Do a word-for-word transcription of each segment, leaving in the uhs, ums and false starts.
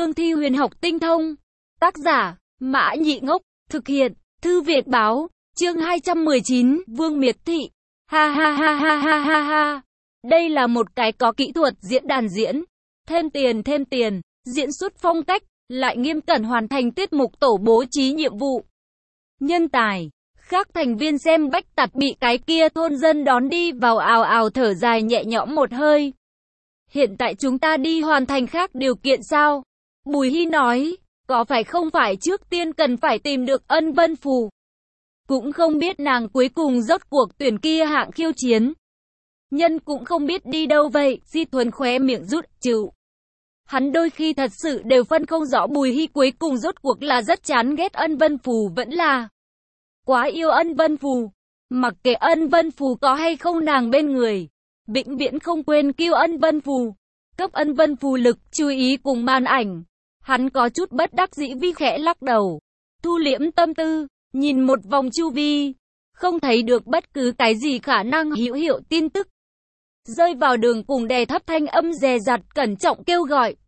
cương thi huyền học tinh thông. Tác giả, Mã Nhị Ngốc, thực hiện, Thư Việt Báo, chương hai trăm mười chín, Vương Miệt Thị. Ha ha ha ha ha ha ha. Đây là một cái có kỹ thuật diễn đàn diễn. Thêm tiền thêm tiền, diễn xuất phong cách, lại nghiêm cẩn hoàn thành tiết mục tổ bố trí nhiệm vụ. Nhân tài, khác thành viên xem bách tặt bị cái kia thôn dân đón đi vào ào ào thở dài nhẹ nhõm một hơi. Hiện tại chúng ta đi hoàn thành khác điều kiện sao? Bùi Hy nói, có phải không phải trước tiên cần phải tìm được Ân Vân Phù. Cũng không biết nàng cuối cùng rốt cuộc tuyển kia hạng khiêu chiến. Nhân cũng không biết đi đâu vậy, Di Thuần khóe miệng rút chịu. Hắn đôi khi thật sự đều phân không rõ Bùi Hy cuối cùng rốt cuộc là rất chán ghét Ân Vân Phù vẫn là quá yêu Ân Vân Phù. Mặc kệ Ân Vân Phù có hay không nàng bên người, vĩnh viễn không quên kêu Ân Vân Phù. Cấp Ân Vân Phù lực chú ý cùng màn ảnh. Hắn có chút bất đắc dĩ vi khẽ lắc đầu. Thu liễm tâm tư, nhìn một vòng chu vi, không thấy được bất cứ cái gì khả năng hữu hiệu tin tức. Rơi vào đường cùng đè thấp thanh âm dè dặt cẩn trọng kêu gọi.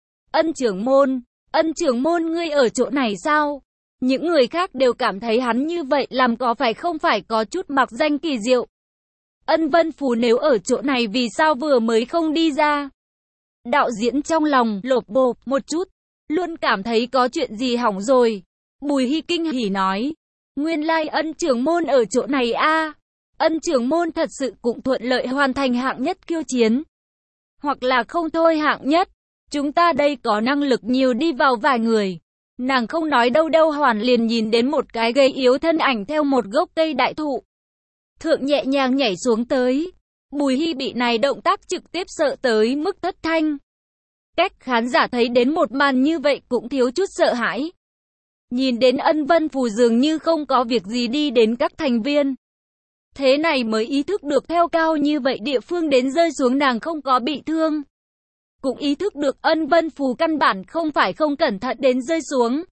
Ân trưởng môn, Ân trưởng môn ngươi ở chỗ này sao? Những người khác đều cảm thấy hắn như vậy làm có phải không phải có chút mặc danh kỳ diệu. Ân Vân Phù nếu ở chỗ này vì sao vừa mới không đi ra? Đạo diễn trong lòng lột bột một chút, luôn cảm thấy có chuyện gì hỏng rồi. Bùi Hy kinh hỉ nói, nguyên lai Ân trưởng môn ở chỗ này a. Ân trưởng môn thật sự cũng thuận lợi hoàn thành hạng nhất khiêu chiến. Hoặc là không thôi hạng nhất, chúng ta đây có năng lực nhiều đi vào vài người. Nàng không nói đâu đâu hoàn liền nhìn đến một cái gầy yếu thân ảnh theo một gốc cây đại thụ thượng nhẹ nhàng nhảy xuống tới. Bùi Hy bị này động tác trực tiếp sợ tới mức thất thanh. Cách khán giả thấy đến một màn như vậy cũng thiếu chút sợ hãi. Nhìn đến Ân Vân Phù dường như không có việc gì đi đến các thành viên. Thế này mới ý thức được theo cao như vậy địa phương đến rơi xuống nàng không có bị thương. Cũng ý thức được Ân Vân Phù căn bản không phải không cẩn thận đến rơi xuống,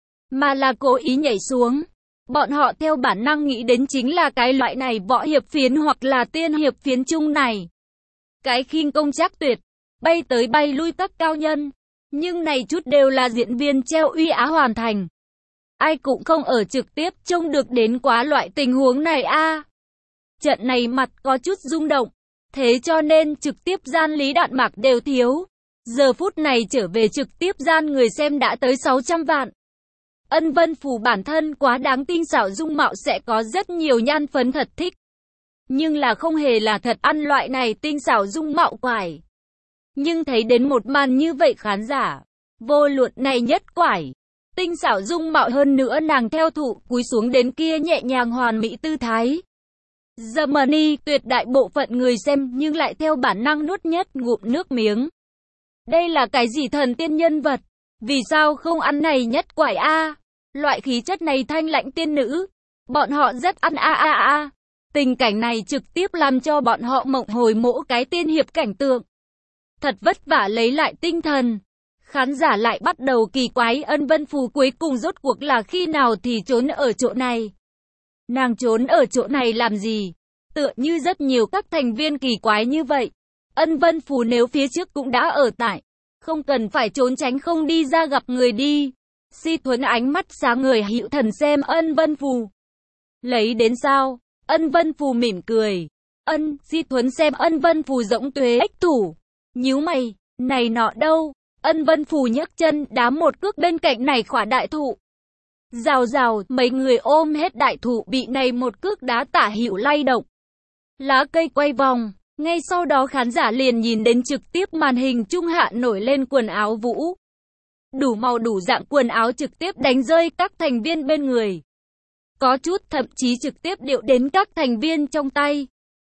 mà là cố ý nhảy xuống. Bọn họ theo bản năng nghĩ đến chính là cái loại này võ hiệp phiến hoặc là tiên hiệp phiến chung này. Cái khinh công chắc tuyệt, bay tới bay lui các cao nhân. Nhưng này chút đều là diễn viên treo uy á hoàn thành. Ai cũng không ở trực tiếp trông được đến quá loại tình huống này a. Trận này mặt có chút rung động. Thế cho nên trực tiếp gian lý đạn mạc đều thiếu. Giờ phút này trở về trực tiếp gian người xem đã tới sáu trăm vạn. Ân Vân Phù bản thân quá đáng tinh xảo dung mạo sẽ có rất nhiều nhan phấn thật thích. Nhưng là không hề là thật ăn loại này tinh xảo dung mạo quải. Nhưng thấy đến một màn như vậy khán giả, vô luận này nhất quải. Tinh xảo dung mạo hơn nữa nàng theo thụ cúi xuống đến kia nhẹ nhàng hoàn mỹ tư thái. Germany tuyệt đại bộ phận người xem nhưng lại theo bản năng nuốt nhất ngụm nước miếng. Đây là cái gì thần tiên nhân vật? Vì sao không ăn này nhất quải a? Loại khí chất này thanh lãnh tiên nữ. Bọn họ rất ăn a a a. Tình cảnh này trực tiếp làm cho bọn họ mộng hồi mỗ cái tiên hiệp cảnh tượng. Thật vất vả lấy lại tinh thần. Khán giả lại bắt đầu kỳ quái Ân Vân Phù cuối cùng rốt cuộc là khi nào thì trốn ở chỗ này. Nàng trốn ở chỗ này làm gì? Tựa như rất nhiều các thành viên kỳ quái như vậy. Ân Vân Phù nếu phía trước cũng đã ở tại, không cần phải trốn tránh không đi ra gặp người đi. Si Thuấn ánh mắt sáng ngời hữu thần xem Ân Vân Phù. Lấy đến sao? Ân Vân Phù mỉm cười. Ân, Si Thuấn xem Ân Vân Phù rỗng tuế ếch thủ. Nhíu mày, này nọ đâu? Ân Vân Phù nhấc chân đá một cước bên cạnh này khỏa đại thụ. Rào rào, mấy người ôm hết đại thụ bị này một cước đá tả hữu lay động. Lá cây quay vòng, ngay sau đó khán giả liền nhìn đến trực tiếp màn hình trung hạ nổi lên quần áo vũ. Đủ màu đủ dạng quần áo trực tiếp đánh rơi các thành viên bên người. Có chút thậm chí trực tiếp điệu đến các thành viên trong tay.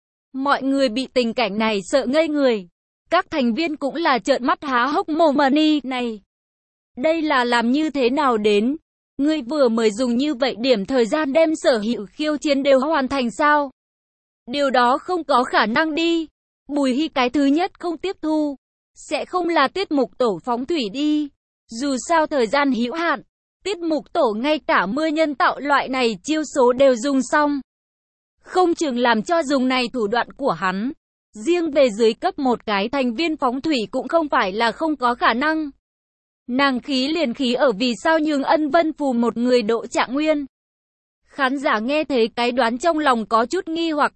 Mọi người bị tình cảnh này sợ ngây người. Các thành viên cũng là trợn mắt há hốc mồm money này. Đây là làm như thế nào đến? Ngươi vừa mới dùng như vậy điểm thời gian đem sở hữu khiêu chiến đều hoàn thành sao? Điều đó không có khả năng đi. Bùi Hy cái thứ nhất không tiếp thu. Sẽ không là tiết mục tổ phóng thủy đi. Dù sao thời gian hữu hạn, tiết mục tổ ngay cả mưa nhân tạo loại này chiêu số đều dùng xong. Không chừng làm cho dùng này thủ đoạn của hắn. Riêng về dưới cấp một cái thành viên phóng thủy cũng không phải là không có khả năng. Nàng khí liền khí ở vì sao nhường Ân Vân Phù một người độ Trạng Nguyên. Khán giả nghe thấy cái đoán trong lòng có chút nghi hoặc.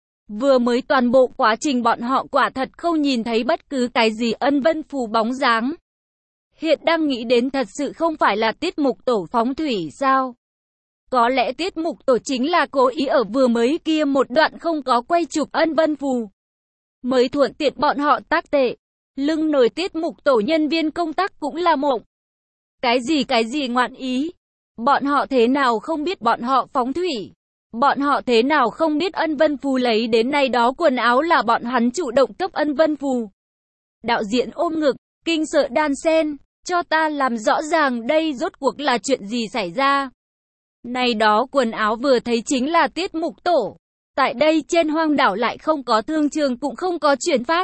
Vừa mới toàn bộ quá trình bọn họ quả thật không nhìn thấy bất cứ cái gì Ân Vân Phù bóng dáng. Hiện đang nghĩ đến thật sự không phải là tiết mục tổ phóng thủy sao? Có lẽ tiết mục tổ chính là cố ý ở vừa mới kia một đoạn không có quay chụp Ân Vân Phù. Mới thuận tiện bọn họ tác tệ. Lưng nổi tiết mục tổ nhân viên công tác cũng là mộng. Cái gì cái gì ngoạn ý? Bọn họ thế nào không biết bọn họ phóng thủy? Bọn họ thế nào không biết Ân Vân Phù lấy đến nay đó quần áo là bọn hắn chủ động cấp Ân Vân Phù? Đạo diễn ôm ngực, kinh sợ đan sen, cho ta làm rõ ràng đây rốt cuộc là chuyện gì xảy ra. Này đó quần áo vừa thấy chính là tiết mục tổ. Tại đây trên hoang đảo lại không có thương trường cũng không có chuyển phát.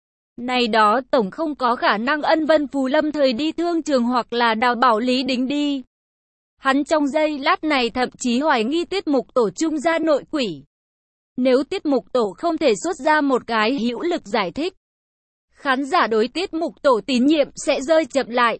Này đó tổng không có khả năng Ân Vân Phù lâm thời đi thương trường hoặc là đào bảo Lý Đính đi. Hắn trong giây lát này thậm chí hoài nghi tiết mục tổ trung gia nội quỷ. Nếu tiết mục tổ không thể xuất ra một cái hữu lực giải thích, khán giả đối tiết mục tổ tín nhiệm sẽ rơi chậm lại.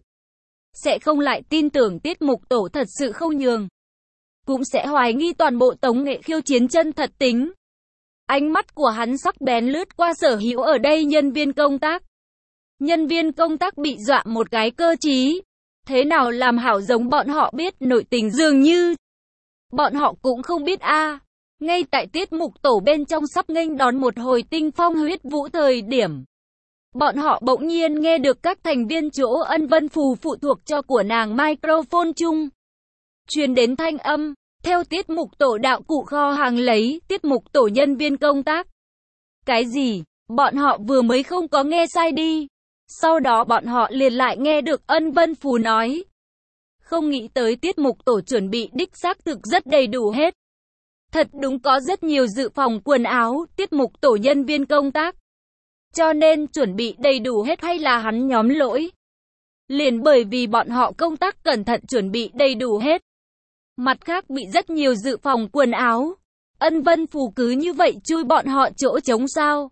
Sẽ không lại tin tưởng tiết mục tổ thật sự không nhường. Cũng sẽ hoài nghi toàn bộ tống nghệ khiêu chiến chân thật tính. Ánh mắt của hắn sắc bén lướt qua sở hữu ở đây nhân viên công tác. Nhân viên công tác bị dọa một cái cơ trí. Thế nào làm hảo giống bọn họ biết nội tình dường như. Bọn họ cũng không biết a. À. Ngay tại tiết mục tổ bên trong sắp nghênh đón một hồi tinh phong huyết vũ thời điểm. Bọn họ bỗng nhiên nghe được các thành viên chỗ Ân Vân Phù phụ thuộc cho của nàng microphone chung. Truyền đến thanh âm. Theo tiết mục tổ đạo cụ kho hàng lấy, tiết mục tổ nhân viên công tác. Cái gì? Bọn họ vừa mới không có nghe sai đi. Sau đó bọn họ liền lại nghe được Ân Vân Phù nói. Không nghĩ tới tiết mục tổ chuẩn bị đích xác thực rất đầy đủ hết. Thật đúng có rất nhiều dự phòng quần áo, tiết mục tổ nhân viên công tác. Cho nên chuẩn bị đầy đủ hết hay là hắn nhóm lỗi? Liền bởi vì bọn họ công tác cẩn thận chuẩn bị đầy đủ hết. Mặt khác bị rất nhiều dự phòng quần áo. Ân Vân Phù cứ như vậy chui bọn họ chỗ trống sao?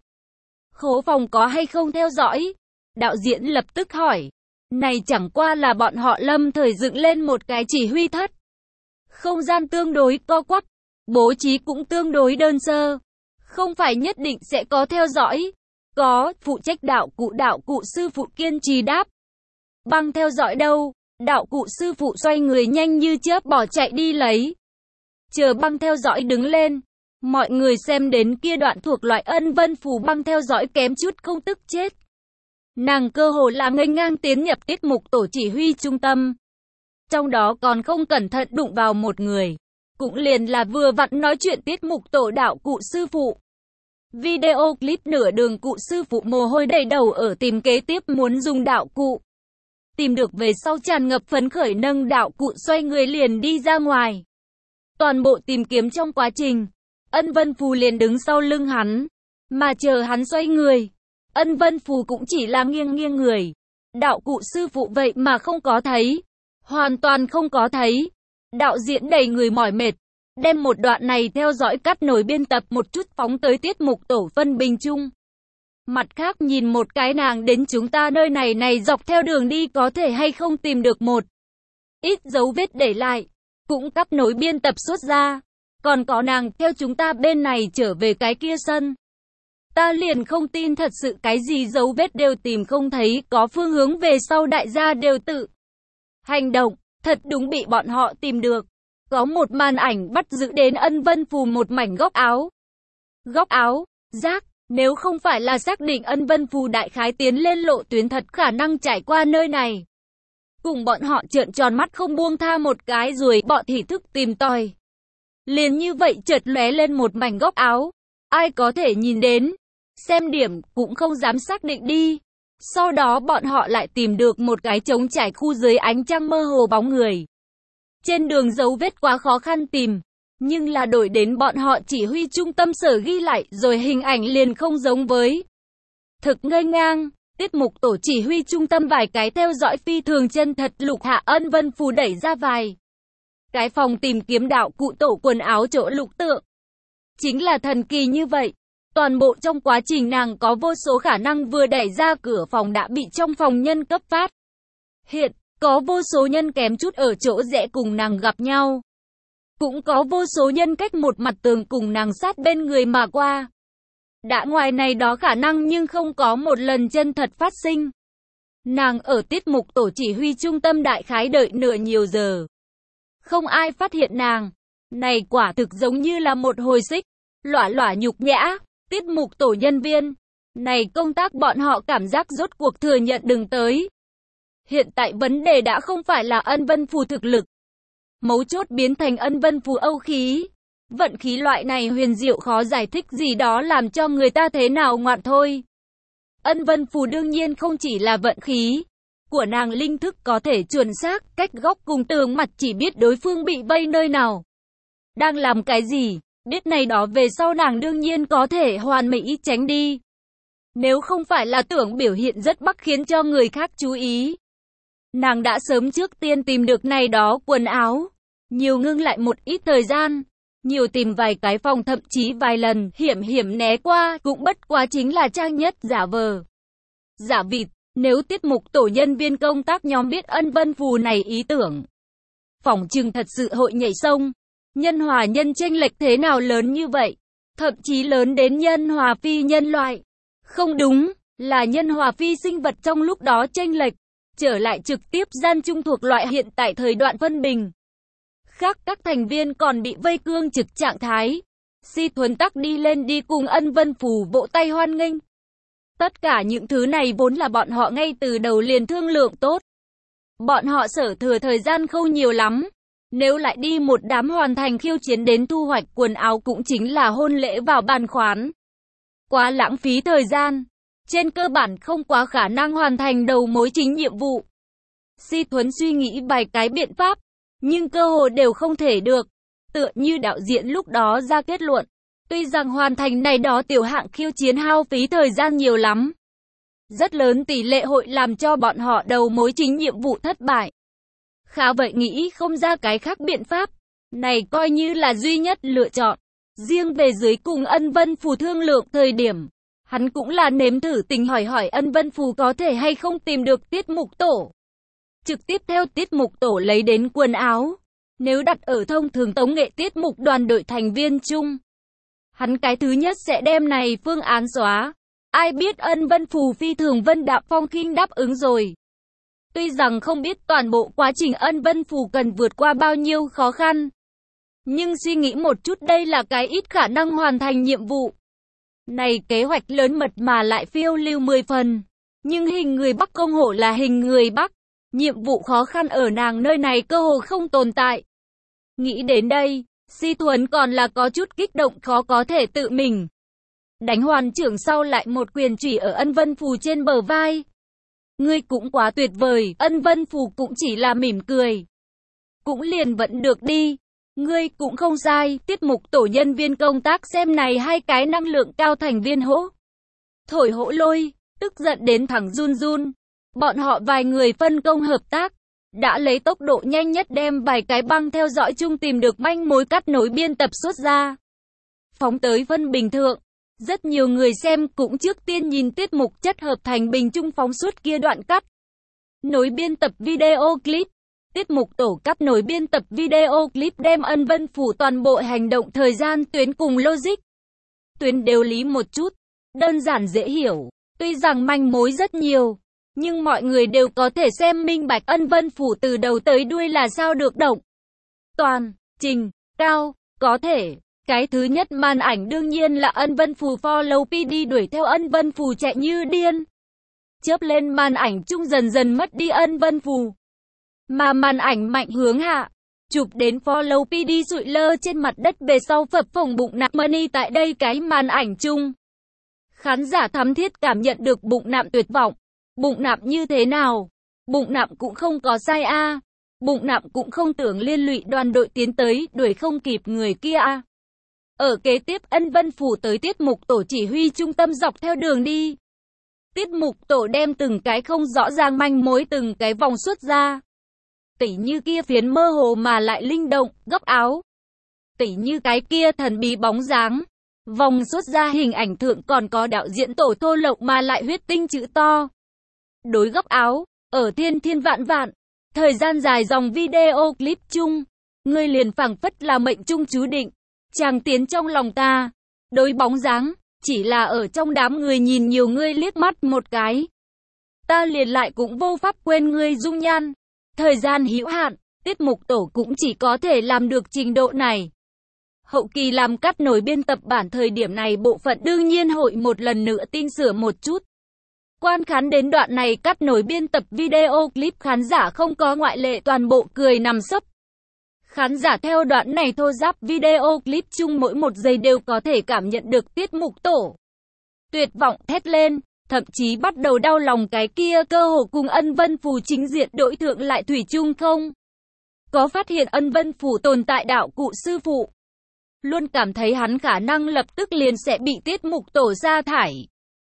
Khố phòng có hay không theo dõi? Đạo diễn lập tức hỏi. Này chẳng qua là bọn họ lâm thời dựng lên một cái chỉ huy thất. Không gian tương đối co quắp. Bố trí cũng tương đối đơn sơ. Không phải nhất định sẽ có theo dõi. Có, phụ trách đạo cụ đạo cụ sư phụ kiên trì đáp. Băng theo dõi đâu? Đạo cụ sư phụ xoay người nhanh như chớp bỏ chạy đi lấy. Chờ băng theo dõi đứng lên. Mọi người xem đến kia đoạn thuộc loại Ân Vân Phù băng theo dõi kém chút không tức chết. Nàng cơ hồ là nghênh ngang tiến nhập tiết mục tổ chỉ huy trung tâm. Trong đó còn không cẩn thận đụng vào một người. Cũng liền là vừa vặn nói chuyện tiết mục tổ đạo cụ sư phụ. Video clip nửa đường cụ sư phụ mồ hôi đầy đầu ở tìm kế tiếp muốn dùng đạo cụ. Tìm được về sau tràn ngập phấn khởi nâng đạo cụ xoay người liền đi ra ngoài. Toàn bộ tìm kiếm trong quá trình, Ân Vân Phù liền đứng sau lưng hắn, mà chờ hắn xoay người. Ân Vân Phù cũng chỉ là nghiêng nghiêng người. Đạo cụ sư phụ vậy mà không có thấy. Hoàn toàn không có thấy. Đạo diễn đầy người mỏi mệt. Đem một đoạn này theo dõi cắt nối biên tập một chút phóng tới tiết mục tổ phân bình chung. Mặt khác nhìn một cái nàng đến chúng ta nơi này này dọc theo đường đi có thể hay không tìm được một ít dấu vết để lại. Cũng cắt nối biên tập xuất ra. Còn có nàng theo chúng ta bên này trở về cái kia sân. Ta liền không tin thật sự cái gì dấu vết đều tìm không thấy, có phương hướng về sau đại gia đều tự hành động, thật đúng bị bọn họ tìm được. Có một màn ảnh bắt giữ đến Ân Vân Phù một mảnh góc áo. Góc áo, rác, nếu không phải là xác định Ân Vân Phù đại khái tiến lên lộ tuyến thật khả năng trải qua nơi này. Cùng bọn họ trợn tròn mắt không buông tha một cái rồi bọn thì thức tìm tòi. Liền như vậy chợt lóe lên một mảnh góc áo. Ai có thể nhìn đến, xem điểm cũng không dám xác định đi. Sau đó bọn họ lại tìm được một cái trống trải khu dưới ánh trăng mơ hồ bóng người. Trên đường dấu vết quá khó khăn tìm, nhưng là đổi đến bọn họ chỉ huy trung tâm sở ghi lại rồi hình ảnh liền không giống với. Thực ngây ngang, tiết mục tổ chỉ huy trung tâm vài cái theo dõi phi thường chân thật Lục Hạ Ân Vân Phù đẩy ra vài cái phòng tìm kiếm đạo cụ tổ quần áo chỗ Lục Tượng. Chính là thần kỳ như vậy. Toàn bộ trong quá trình nàng có vô số khả năng vừa đẩy ra cửa phòng đã bị trong phòng nhân cấp phát hiện. Có vô số nhân kém chút ở chỗ rẽ cùng nàng gặp nhau. Cũng có vô số nhân cách một mặt tường cùng nàng sát bên người mà qua. Đã ngoài này đó khả năng nhưng không có một lần chân thật phát sinh. Nàng ở tiết mục tổ chỉ huy trung tâm đại khái đợi nửa nhiều giờ. Không ai phát hiện nàng. Này quả thực giống như là một hồi xích, lỏa lỏa nhục nhã, tiết mục tổ nhân viên. Này công tác bọn họ cảm giác rốt cuộc thừa nhận đừng tới. Hiện tại vấn đề đã không phải là Ân Vân Phù thực lực. Mấu chốt biến thành Ân Vân Phù âu khí. Vận khí loại này huyền diệu khó giải thích gì đó làm cho người ta thế nào ngoạn thôi. Ân Vân Phù đương nhiên không chỉ là vận khí. Của nàng linh thức có thể chuẩn xác, cách góc cùng tường mặt chỉ biết đối phương bị vây nơi nào. Đang làm cái gì, biết này đó về sau nàng đương nhiên có thể hoàn mỹ tránh đi. Nếu không phải là tưởng biểu hiện rất bắc khiến cho người khác chú ý. Nàng đã sớm trước tiên tìm được này đó quần áo. Nhiều ngưng lại một ít thời gian. Nhiều tìm vài cái phòng thậm chí vài lần hiểm hiểm né qua cũng bất quá chính là trang nhất giả vờ. Giả vịt, nếu tiết mục tổ nhân viên công tác nhóm biết Ân Vân Phù này ý tưởng. Phỏng chừng thật sự hội nhảy sông. Nhân hòa nhân chênh lệch thế nào lớn như vậy? Thậm chí lớn đến nhân hòa phi nhân loại. Không đúng, là nhân hòa phi sinh vật trong lúc đó chênh lệch. Trở lại trực tiếp gian trung thuộc loại hiện tại thời đoạn phân bình. Khác các thành viên còn bị vây cương trực trạng thái. Si Thuấn Tắc đi lên đi cùng Ân Vân Phù vỗ tay hoan nghênh. Tất cả những thứ này vốn là bọn họ ngay từ đầu liền thương lượng tốt. Bọn họ sở thừa thời gian không nhiều lắm. Nếu lại đi một đám hoàn thành khiêu chiến đến thu hoạch quần áo cũng chính là hôn lễ vào bàn khoán. Quá lãng phí thời gian. Trên cơ bản không quá khả năng hoàn thành đầu mối chính nhiệm vụ. Si Thuấn suy nghĩ vài cái biện pháp. Nhưng cơ hội đều không thể được. Tựa như đạo diễn lúc đó ra kết luận. Tuy rằng hoàn thành này đó tiểu hạng khiêu chiến hao phí thời gian nhiều lắm. Rất lớn tỷ lệ hội làm cho bọn họ đầu mối chính nhiệm vụ thất bại. Khá vậy nghĩ không ra cái khác biện pháp. Này coi như là duy nhất lựa chọn. Riêng về dưới cùng Ân Vân Phù thương lượng thời điểm. Hắn cũng là nếm thử tình hỏi hỏi Ân Vân Phù có thể hay không tìm được tiết mục tổ. Trực tiếp theo tiết mục tổ lấy đến quần áo. Nếu đặt ở thông thường tống nghệ tiết mục đoàn đội thành viên chung. Hắn cái thứ nhất sẽ đem này phương án xóa. Ai biết Ân Vân Phù phi thường vân đạm phong khinh đáp ứng rồi. Tuy rằng không biết toàn bộ quá trình Ân Vân Phù cần vượt qua bao nhiêu khó khăn. Nhưng suy nghĩ một chút đây là cái ít khả năng hoàn thành nhiệm vụ. Này kế hoạch lớn mật mà lại phiêu lưu mười phần. Nhưng hình người Bắc công hổ là hình người Bắc. Nhiệm vụ khó khăn ở nàng nơi này cơ hồ không tồn tại. Nghĩ đến đây, Si Thuấn còn là có chút kích động khó có thể tự mình. Đánh hoàn trưởng sau lại một quyền chủy ở Ân Vân Phù trên bờ vai. Ngươi cũng quá tuyệt vời, Ân Vân Phù cũng chỉ là mỉm cười. Cũng liền vẫn được đi. Ngươi cũng không sai, tiết mục tổ nhân viên công tác xem này hai cái năng lượng cao thành viên hỗ. Thổi hỗ lôi, tức giận đến thẳng run run. Bọn họ vài người phân công hợp tác, đã lấy tốc độ nhanh nhất đem vài cái băng theo dõi chung tìm được manh mối cắt nối biên tập xuất ra. Phóng tới phân bình thượng, rất nhiều người xem cũng trước tiên nhìn tiết mục chất hợp thành bình chung phóng suốt kia đoạn cắt. Nối biên tập video clip, tiết mục tổ cắt nối biên tập video clip đem Ân Vân Phù toàn bộ hành động thời gian tuyến cùng logic. Tuyến đều lý một chút, đơn giản dễ hiểu, tuy rằng manh mối rất nhiều. Nhưng mọi người đều có thể xem minh bạch Ân Vân Phù từ đầu tới đuôi là sao được động. Toàn, trình, cao, có thể. Cái thứ nhất màn ảnh đương nhiên là Ân Vân Phù follow pê đê đuổi theo Ân Vân Phù chạy như điên. Chớp lên màn ảnh chung dần dần mất đi Ân Vân Phù. Mà màn ảnh mạnh hướng hạ. Chụp đến follow pê đê sụi lơ trên mặt đất về sau phập phồng bụng nạm money tại đây cái màn ảnh chung. Khán giả thắm thiết cảm nhận được bụng nạm tuyệt vọng. Bụng nạm như thế nào? Bụng nạm cũng không có sai a. À. Bụng nạm cũng không tưởng liên lụy đoàn đội tiến tới, đuổi không kịp người kia a. À. Ở kế tiếp Ân Vân Phù tới tiết mục tổ chỉ huy trung tâm dọc theo đường đi. Tiết mục tổ đem từng cái không rõ ràng manh mối từng cái vòng xuất ra. Tỉ như kia phiến mơ hồ mà lại linh động, góc áo. Tỉ như cái kia thần bí bóng dáng. Vòng xuất ra hình ảnh thượng còn có đạo diễn tổ thô lộc mà lại huyết tinh chữ to. Đối góc áo, ở thiên thiên vạn vạn, Thời gian dài dòng video clip chung, ngươi liền phảng phất là mệnh trung chú định. Chàng tiến trong lòng ta, đối bóng dáng, chỉ là ở trong đám người nhìn nhiều ngươi liếc mắt một cái. Ta liền lại cũng vô pháp quên ngươi dung nhan. Thời gian hữu hạn, tiết mục tổ cũng chỉ có thể làm được trình độ này. Hậu kỳ làm cắt nối biên tập bản thời điểm này bộ phận đương nhiên hội một lần nữa tinh sửa một chút. Quan khán đến đoạn này cắt nối biên tập video clip khán giả không có ngoại lệ toàn bộ cười nằm sấp. Khán giả theo đoạn này thô ráp video clip chung mỗi một giây đều có thể cảm nhận được tiết mục tổ tuyệt vọng thét lên, thậm chí bắt đầu đau lòng cái kia cơ hồ cùng Ân Vân Phù chính diện đối thượng lại thủy chung không có phát hiện Ân Vân Phù tồn tại đạo cụ sư phụ. Luôn cảm thấy hắn khả năng lập tức liền sẽ bị tiết mục tổ sa thải.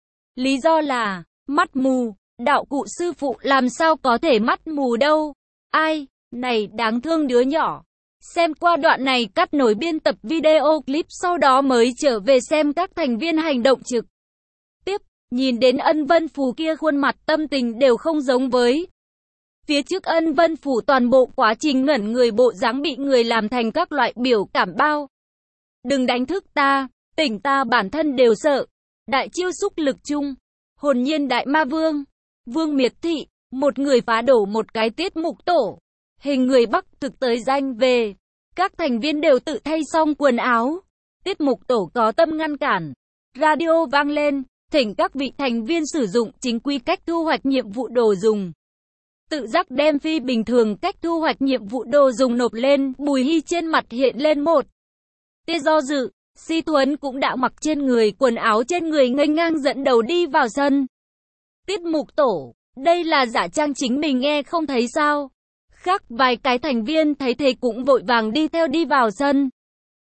Lý do là, mắt mù, đạo cụ sư phụ làm sao có thể mắt mù đâu. Ai, này đáng thương đứa nhỏ. Xem qua đoạn này cắt nối biên tập video clip sau đó mới trở về xem các thành viên hành động trực tiếp, nhìn đến Ân Vân Phù kia khuôn mặt tâm tình đều không giống với. Phía trước Ân Vân Phù toàn bộ quá trình ngẩn người bộ dáng bị người làm thành các loại biểu cảm bao. Đừng đánh thức ta, tỉnh ta bản thân đều sợ. Đại chiêu xúc lực chung, hồn nhiên đại ma vương, Vương Miệt Thị, một người phá đổ một cái tiết mục tổ. Hình người Bắc thực tới danh về. Các thành viên đều tự thay xong quần áo. Tiết mục tổ có tâm ngăn cản. Radio vang lên, thỉnh các vị thành viên sử dụng chính quy cách thu hoạch nhiệm vụ đồ dùng. Tự giác đem phi bình thường cách thu hoạch nhiệm vụ đồ dùng nộp lên, Bùi Hy trên mặt hiện lên một tia do dự. Si Thuấn cũng đã mặc trên người quần áo trên người nghênh ngang dẫn đầu đi vào sân. Tiết mục tổ, đây là giả trang chính mình nghe không thấy sao? Khác vài cái thành viên thấy thế cũng vội vàng đi theo đi vào sân.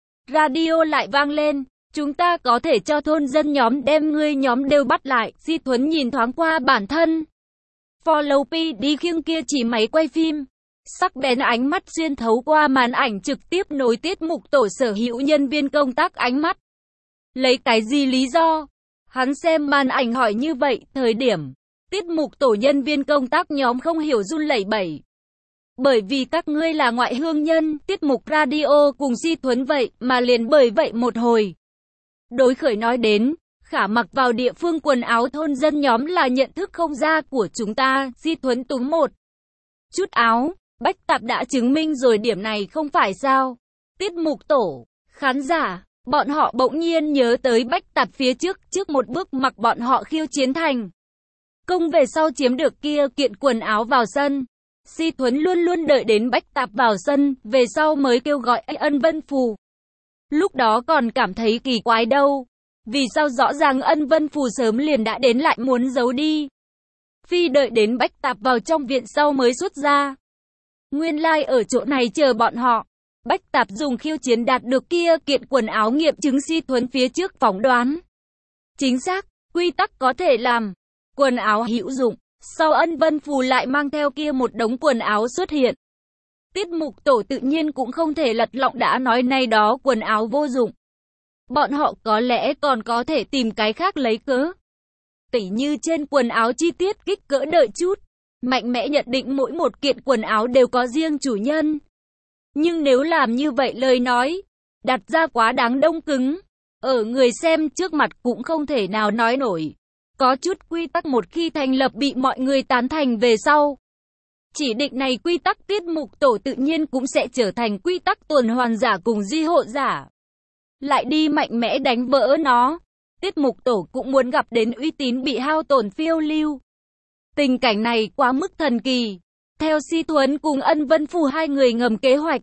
Radio lại vang lên, chúng ta có thể cho thôn dân nhóm đem ngươi nhóm đều bắt lại. Si Thuấn nhìn thoáng qua bản thân. Follow P đi khiêng kia chỉ máy quay phim. Sắc bén ánh mắt xuyên thấu qua màn ảnh trực tiếp nối tiết mục tổ sở hữu nhân viên công tác ánh mắt. Lấy cái gì lý do? Hắn xem màn ảnh hỏi như vậy, thời điểm. Tiết mục tổ nhân viên công tác nhóm không hiểu run lẩy bẩy. Bởi vì các ngươi là ngoại hương nhân, tiết mục radio cùng Si Thuấn vậy mà liền bởi vậy một hồi. Đối khởi nói đến, khả mặc vào địa phương quần áo thôn dân nhóm là nhận thức không ra của chúng ta, Si Thuấn túm một chút áo. Bách Tạp đã chứng minh rồi điểm này không phải sao. Tiết mục tổ, khán giả, bọn họ bỗng nhiên nhớ tới Bách Tạp phía trước, trước một bước mặc bọn họ khiêu chiến thành công về sau chiếm được kia kiện quần áo vào sân. Si Thuấn luôn luôn đợi đến Bách Tạp vào sân, về sau mới kêu gọi Ân Vân Phù. Lúc đó còn cảm thấy kỳ quái đâu. Vì sao rõ ràng Ân Vân Phù sớm liền đã đến lại muốn giấu đi. Phi đợi đến Bách Tạp vào trong viện sau mới xuất ra. Nguyên lai like ở chỗ này chờ bọn họ. Bách Tạp dùng khiêu chiến đạt được kia kiện quần áo nghiệm chứng Si Thuấn phía trước phỏng đoán. Chính xác, quy tắc có thể làm. Quần áo hữu dụng. Sau Ân Vân Phù lại mang theo kia một đống quần áo xuất hiện. Tiết mục tổ tự nhiên cũng không thể lật lọng đã nói nay đó quần áo vô dụng. Bọn họ có lẽ còn có thể tìm cái khác lấy cớ. Tỉ như trên quần áo chi tiết kích cỡ đợi chút. Mạnh mẽ nhận định mỗi một kiện quần áo đều có riêng chủ nhân. Nhưng nếu làm như vậy lời nói, đặt ra quá đáng đông cứng. Ở người xem trước mặt cũng không thể nào nói nổi. Có chút quy tắc một khi thành lập bị mọi người tán thành về sau. Chỉ định này quy tắc tiết mục tổ tự nhiên cũng sẽ trở thành quy tắc tuần hoàn giả cùng di hộ giả. Lại đi mạnh mẽ đánh vỡ nó. Tiết mục tổ cũng muốn gặp đến uy tín bị hao tổn phiêu lưu. Tình cảnh này quá mức thần kỳ. Theo Si Thuấn cùng Ân Vân Phù hai người ngầm kế hoạch.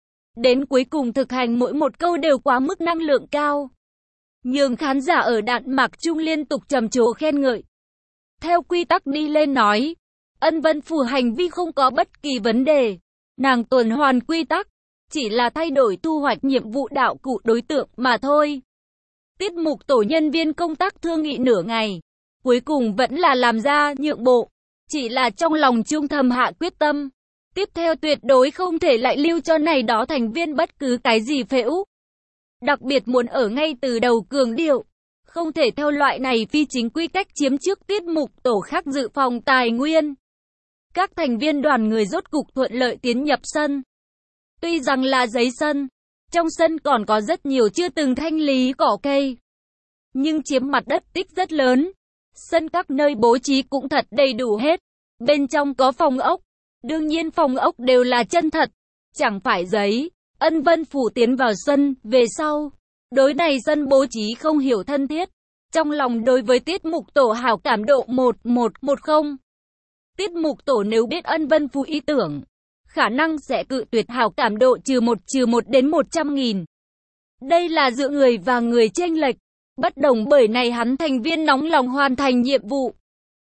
Đến cuối cùng thực hành mỗi một câu đều quá mức năng lượng cao. Nhường khán giả ở đạn mạc chung liên tục trầm trồ khen ngợi. Theo quy tắc đi lên nói, Ân Vân Phù hành vi không có bất kỳ vấn đề. Nàng tuần hoàn quy tắc, chỉ là thay đổi thu hoạch nhiệm vụ đạo cụ đối tượng mà thôi. Tiết mục tổ nhân viên công tác thương nghị nửa ngày. Cuối cùng vẫn là làm ra nhượng bộ. Chỉ là trong lòng trung thầm hạ quyết tâm. Tiếp theo tuyệt đối không thể lại lưu cho này đó thành viên bất cứ cái gì phễu. Đặc biệt muốn ở ngay từ đầu cường điệu. Không thể theo loại này phi chính quy cách chiếm trước tiết mục tổ khác dự phòng tài nguyên. Các thành viên đoàn người rốt cục thuận lợi tiến nhập sân. Tuy rằng là giấy sân, trong sân còn có rất nhiều chưa từng thanh lý cỏ cây, nhưng chiếm mặt đất tích rất lớn. Sân các nơi bố trí cũng thật đầy đủ hết. Bên trong có phòng ốc. Đương nhiên phòng ốc đều là chân thật, chẳng phải giấy. Ân Vân Phủ tiến vào sân, về sau. Đối này sân bố trí không hiểu thân thiết. Trong lòng đối với Tiết Mục Tổ hảo cảm độ một một một không. Tiết Mục Tổ nếu biết Ân Vân Phủ ý tưởng, khả năng sẽ cự tuyệt hảo cảm độ trừ một trừ một đến một trăm nghìn. Đây là giữa người và người chênh lệch. Bất đồng bởi này hắn thành viên nóng lòng hoàn thành nhiệm vụ.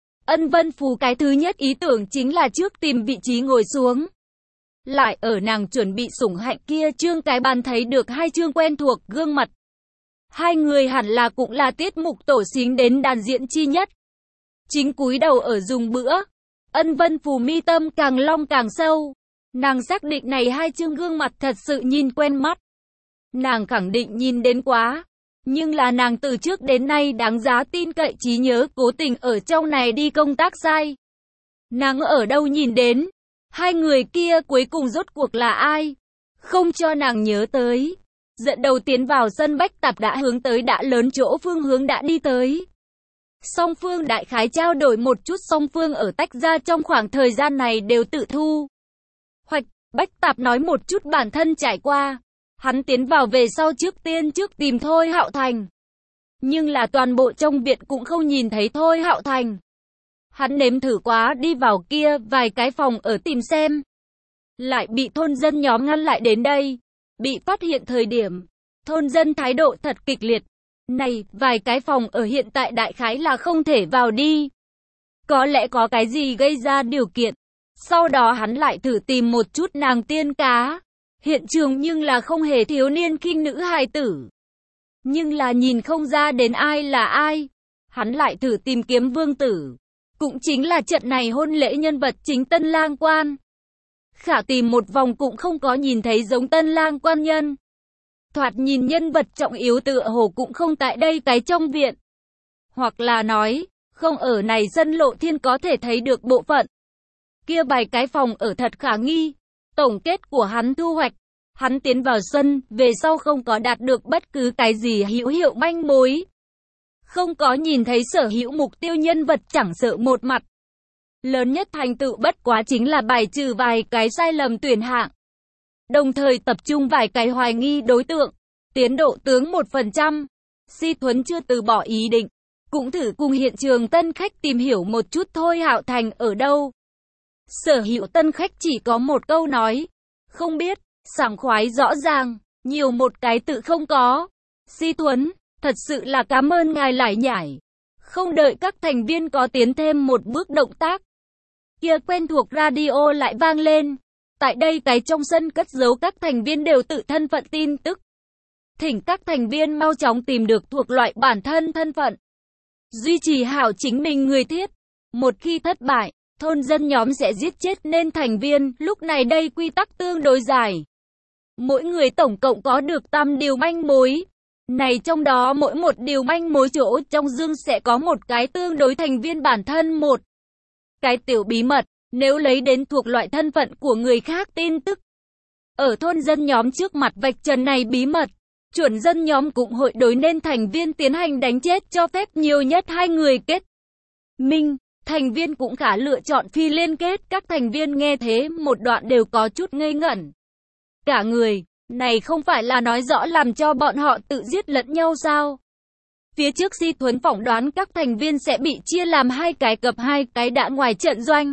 Ân Vân Phù cái thứ nhất ý tưởng chính là trước tìm vị trí ngồi xuống. Lại ở nàng chuẩn bị sủng hạnh kia trương cái bàn thấy được hai trương quen thuộc gương mặt. Hai người hẳn là cũng là Tiết Mục Tổ xính đến đàn diễn chi nhất. Chính cúi đầu ở dùng bữa. Ân Vân Phù mi tâm càng long càng sâu. Nàng xác định này hai trương gương mặt thật sự nhìn quen mắt. Nàng khẳng định nhìn đến quá. Nhưng là nàng từ trước đến nay đáng giá tin cậy trí nhớ cố tình ở trong này đi công tác sai. Nàng ở đâu nhìn đến? Hai người kia cuối cùng rốt cuộc là ai? Không cho nàng nhớ tới. Dẫn đầu tiến vào sân Bách Tạp đã hướng tới đã lớn chỗ phương hướng đã đi tới. Song phương đại khái trao đổi một chút, song phương ở tách ra trong khoảng thời gian này đều tự thu hoạch. Bách Tạp nói một chút bản thân trải qua. Hắn tiến vào về sau trước tiên trước tìm Thôi Hạo Thành. Nhưng là toàn bộ trong viện cũng không nhìn thấy Thôi Hạo Thành. Hắn nếm thử quá đi vào kia vài cái phòng ở tìm xem. Lại bị thôn dân nhóm ngăn lại đến đây. Bị phát hiện thời điểm, thôn dân thái độ thật kịch liệt. Này, vài cái phòng ở hiện tại đại khái là không thể vào đi. Có lẽ có cái gì gây ra điều kiện. Sau đó hắn lại thử tìm một chút nàng tiên cá. Hiện trường nhưng là không hề thiếu niên khinh nữ hài tử. Nhưng là nhìn không ra đến ai là ai. Hắn lại thử tìm kiếm vương tử. Cũng chính là trận này hôn lễ nhân vật chính Tân Lang Quan. Khả tìm một vòng cũng không có nhìn thấy giống Tân Lang Quan nhân. Thoạt nhìn nhân vật trọng yếu tựa hồ cũng không tại đây cái trong viện. Hoặc là nói, không ở này dân lộ thiên có thể thấy được bộ phận. Kia vài cái phòng ở thật khả nghi. Tổng kết của hắn thu hoạch, hắn tiến vào sân, về sau không có đạt được bất cứ cái gì hữu hiệu manh mối. Không có nhìn thấy sở hữu mục tiêu nhân vật chẳng sợ một mặt. Lớn nhất thành tựu bất quá chính là bài trừ vài cái sai lầm tuyển hạng. Đồng thời tập trung vài cái hoài nghi đối tượng. Tiến độ tướng một phần trăm. Si Thuấn chưa từ bỏ ý định. Cũng thử cùng hiện trường tân khách tìm hiểu một chút Thôi Hạo Thành ở đâu. Sở hữu tân khách chỉ có một câu nói. Không biết, sảng khoái rõ ràng, nhiều một cái tự không có. Si Thuấn, thật sự là cảm ơn ngài lải nhải. Không đợi các thành viên có tiến thêm một bước động tác. Kia quen thuộc radio lại vang lên. Tại đây cái trong sân cất giấu các thành viên đều tự thân phận tin tức. Thỉnh các thành viên mau chóng tìm được thuộc loại bản thân thân phận. Duy trì hảo chính mình người thiết. Một khi thất bại, thôn dân nhóm sẽ giết chết nên thành viên. Lúc này đây quy tắc tương đối dài. Mỗi người tổng cộng có được tam điều manh mối. Này trong đó mỗi một điều manh mối chỗ trong dương sẽ có một cái tương đối thành viên bản thân một. Cái tiểu bí mật, nếu lấy đến thuộc loại thân phận của người khác tin tức. Ở thôn dân nhóm trước mặt vạch trần này bí mật, chuẩn dân nhóm cũng hội đối nên thành viên tiến hành đánh chết cho phép nhiều nhất hai người kết minh. Thành viên cũng khả lựa chọn phi liên kết. Các thành viên nghe thế một đoạn đều có chút ngây ngẩn. Cả người, này không phải là nói rõ làm cho bọn họ tự giết lẫn nhau sao? Phía trước Si Thuấn phỏng đoán các thành viên sẽ bị chia làm hai cái cặp hai cái đã ngoài trận doanh.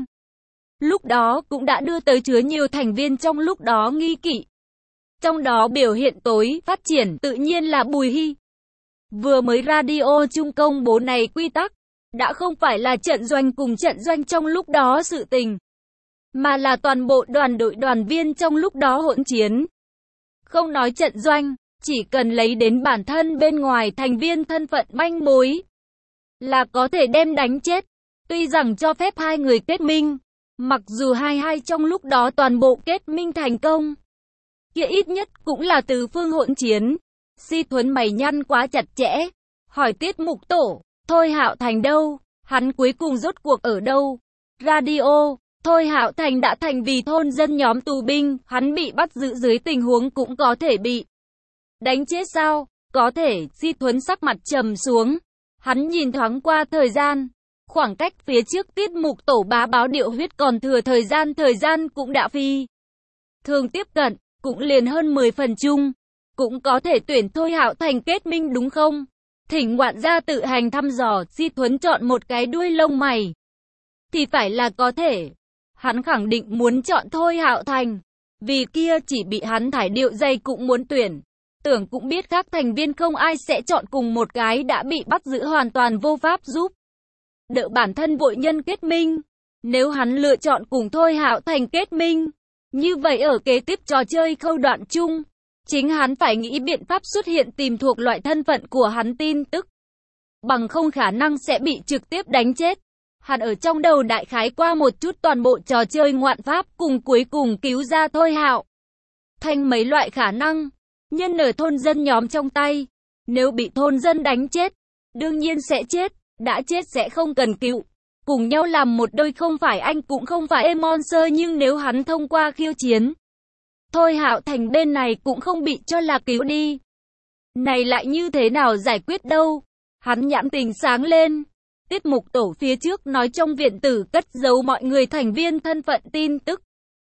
Lúc đó cũng đã đưa tới chứa nhiều thành viên trong lúc đó nghi kỵ. Trong đó biểu hiện tối phát triển tự nhiên là Bùi Hy. Vừa mới radio chung công bố này quy tắc, đã không phải là trận doanh cùng trận doanh trong lúc đó sự tình, mà là toàn bộ đoàn đội đoàn viên trong lúc đó hỗn chiến. Không nói trận doanh, chỉ cần lấy đến bản thân bên ngoài thành viên thân phận manh mối, là có thể đem đánh chết. Tuy rằng cho phép hai người kết minh, mặc dù hai hai trong lúc đó toàn bộ kết minh thành công, kia ít nhất cũng là từ phương hỗn chiến. Si Thuấn mày nhăn quá chặt chẽ, hỏi Tiết Mục Tổ, Thôi Hạo Thành đâu? Hắn cuối cùng rốt cuộc ở đâu? Radio, Thôi Hạo Thành đã thành vì thôn dân nhóm tù binh, hắn bị bắt giữ dưới tình huống cũng có thể bị đánh chết sao? Có thể, Di Thuấn sắc mặt trầm xuống. Hắn nhìn thoáng qua thời gian. Khoảng cách phía trước tiết mục tổ bá báo điệu huyết còn thừa thời gian, thời gian cũng đã phi thường tiếp cận, cũng liền hơn mười phần chung. Cũng có thể tuyển Thôi Hạo Thành kết minh đúng không? Thỉnh ngoạn gia tự hành thăm dò, Di Thuấn chọn một cái đuôi lông mày. Thì phải là có thể. Hắn khẳng định muốn chọn Thôi Hạo Thành. Vì kia chỉ bị hắn thải điệu dây cũng muốn tuyển. Tưởng cũng biết các thành viên không ai sẽ chọn cùng một cái đã bị bắt giữ hoàn toàn vô pháp giúp đỡ bản thân vội nhân kết minh. Nếu hắn lựa chọn cùng Thôi Hạo Thành kết minh, như vậy ở kế tiếp trò chơi khâu đoạn chung, chính hắn phải nghĩ biện pháp xuất hiện tìm thuộc loại thân phận của hắn tin tức. Bằng không khả năng sẽ bị trực tiếp đánh chết. Hắn ở trong đầu đại khái qua một chút toàn bộ trò chơi ngoạn pháp cùng cuối cùng cứu ra Thôi Hạo Thành mấy loại khả năng. Nhân ở thôn dân nhóm trong tay. Nếu bị thôn dân đánh chết, đương nhiên sẽ chết. Đã chết sẽ không cần cứu. Cùng nhau làm một đôi không phải anh cũng không phải em monster, nhưng nếu hắn thông qua khiêu chiến, Thôi Hạo Thành bên này cũng không bị cho là cứu đi. Này lại như thế nào giải quyết đâu? Hắn nhãn tình sáng lên. Tiết mục tổ phía trước nói trong viện tử cất giấu mọi người thành viên thân phận tin tức.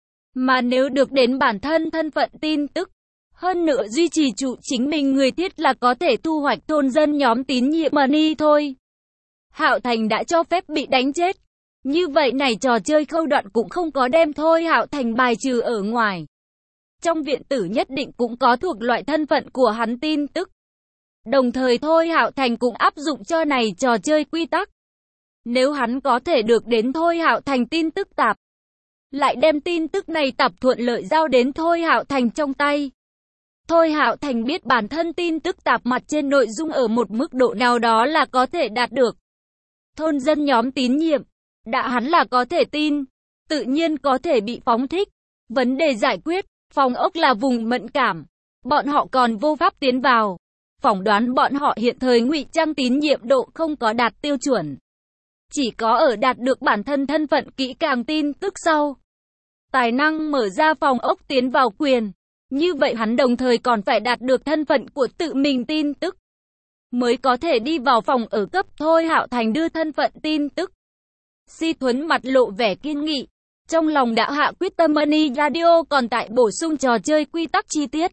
Mà nếu được đến bản thân thân phận tin tức, hơn nữa duy trì trụ chính mình người thiết là có thể thu hoạch thôn dân nhóm tín nhiệm money thôi. Hạo Thành đã cho phép bị đánh chết. Như vậy này trò chơi khâu đoạn cũng không có đem Thôi Hạo Thành bài trừ ở ngoài. Trong viện tử nhất định cũng có thuộc loại thân phận của hắn tin tức. Đồng thời Thôi Hạo Thành cũng áp dụng cho này trò chơi quy tắc. Nếu hắn có thể được đến Thôi Hạo Thành tin tức tạp, lại đem tin tức này tạp thuận lợi giao đến Thôi Hạo Thành trong tay. Thôi Hạo Thành biết bản thân tin tức tạp mặt trên nội dung ở một mức độ nào đó là có thể đạt được thôn dân nhóm tín nhiệm. Đã hắn là có thể tin, tự nhiên có thể bị phóng thích. Vấn đề giải quyết, phòng ốc là vùng mẫn cảm. Bọn họ còn vô pháp tiến vào. Phỏng đoán bọn họ hiện thời ngụy trang tín nhiệm độ không có đạt tiêu chuẩn. Chỉ có ở đạt được bản thân thân phận kỹ càng tin tức sau, tài năng mở ra phòng ốc tiến vào quyền. Như vậy hắn đồng thời còn phải đạt được thân phận của tự mình tin tức, mới có thể đi vào phòng ở cấp. Thôi Hạo Thành đưa thân phận tin tức. Di Thuấn mặt lộ vẻ kiên nghị. Trong lòng đã hạ quyết tâm Money Radio còn tại bổ sung trò chơi quy tắc chi tiết.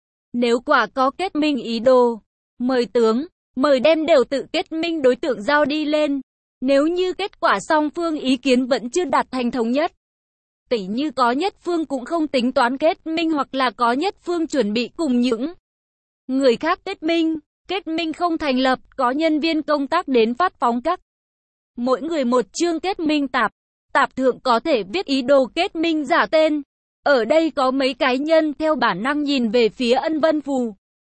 Nếu quả có kết minh ý đồ, mời tướng, mời đem đều tự kết minh đối tượng giao đi lên. Nếu như kết quả song phương ý kiến vẫn chưa đạt thành thống nhất, tỉ như có nhất phương cũng không tính toán kết minh hoặc là có nhất phương chuẩn bị cùng những người khác kết minh, kết minh không thành lập, có nhân viên công tác đến phát phóng các mỗi người một chương kết minh tạp. Tạp thượng có thể viết ý đồ kết minh giả tên. Ở đây có mấy cái nhân theo bản năng nhìn về phía Ân Vân Phù.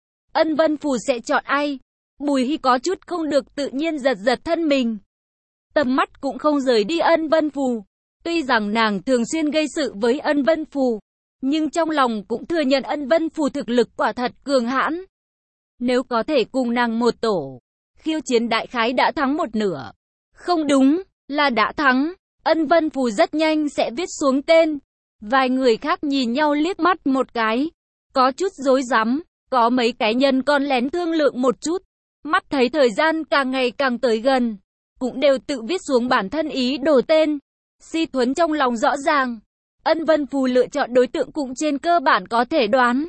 Ân Vân Phù sẽ chọn ai? Bùi Hy có chút không được tự nhiên giật giật thân mình. Tầm mắt cũng không rời đi Ân Vân Phù. Tuy rằng nàng thường xuyên gây sự với Ân Vân Phù, nhưng trong lòng cũng thừa nhận Ân Vân Phù thực lực quả thật cường hãn. Nếu có thể cùng nàng một tổ, khiêu chiến đại khái đã thắng một nửa. Không đúng, là đã thắng. Ân Vân Phù rất nhanh sẽ viết xuống tên. Vài người khác nhìn nhau liếc mắt một cái, có chút rối rắm, có mấy cái nhân con lén thương lượng một chút. Mắt thấy thời gian càng ngày càng tới gần, cũng đều tự viết xuống bản thân ý đồ tên. Di Thuấn trong lòng rõ ràng, Ân Vân Phù lựa chọn đối tượng cũng trên cơ bản có thể đoán.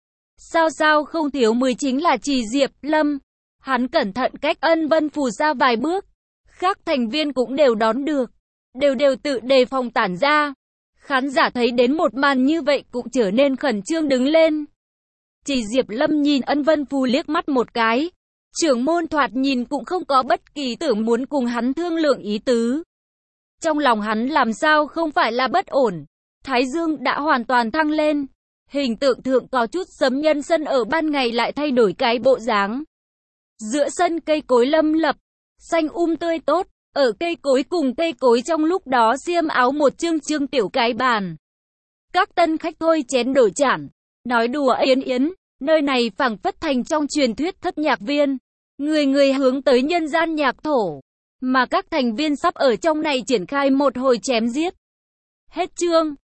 Sao sao không thiếu mười chính là Trì Diệp Lâm. Hắn cẩn thận cách Ân Vân Phù ra vài bước, khác thành viên cũng đều đón được, đều đều tự đề phòng tản ra. Khán giả thấy đến một màn như vậy cũng trở nên khẩn trương đứng lên. Trì Diệp Lâm nhìn Ân Vân Phù liếc mắt một cái. Trưởng môn thoạt nhìn cũng không có bất kỳ tưởng muốn cùng hắn thương lượng ý tứ. Trong lòng hắn làm sao không phải là bất ổn. Thái dương đã hoàn toàn thăng lên. Hình tượng thượng có chút sấm nhân sân ở ban ngày lại thay đổi cái bộ dáng. Giữa sân cây cối lâm lập, xanh um tươi tốt. Ở cây cối cùng cây cối trong lúc đó xiêm áo một chương chương tiểu cái bàn. Các tân khách thôi chén đổi chản, nói đùa yến yến, nơi này phảng phất thành trong truyền thuyết thất nhạc viên. Người người hướng tới nhân gian nhạc thổ, mà các thành viên sắp ở trong này triển khai một hồi chém giết. Hết chương.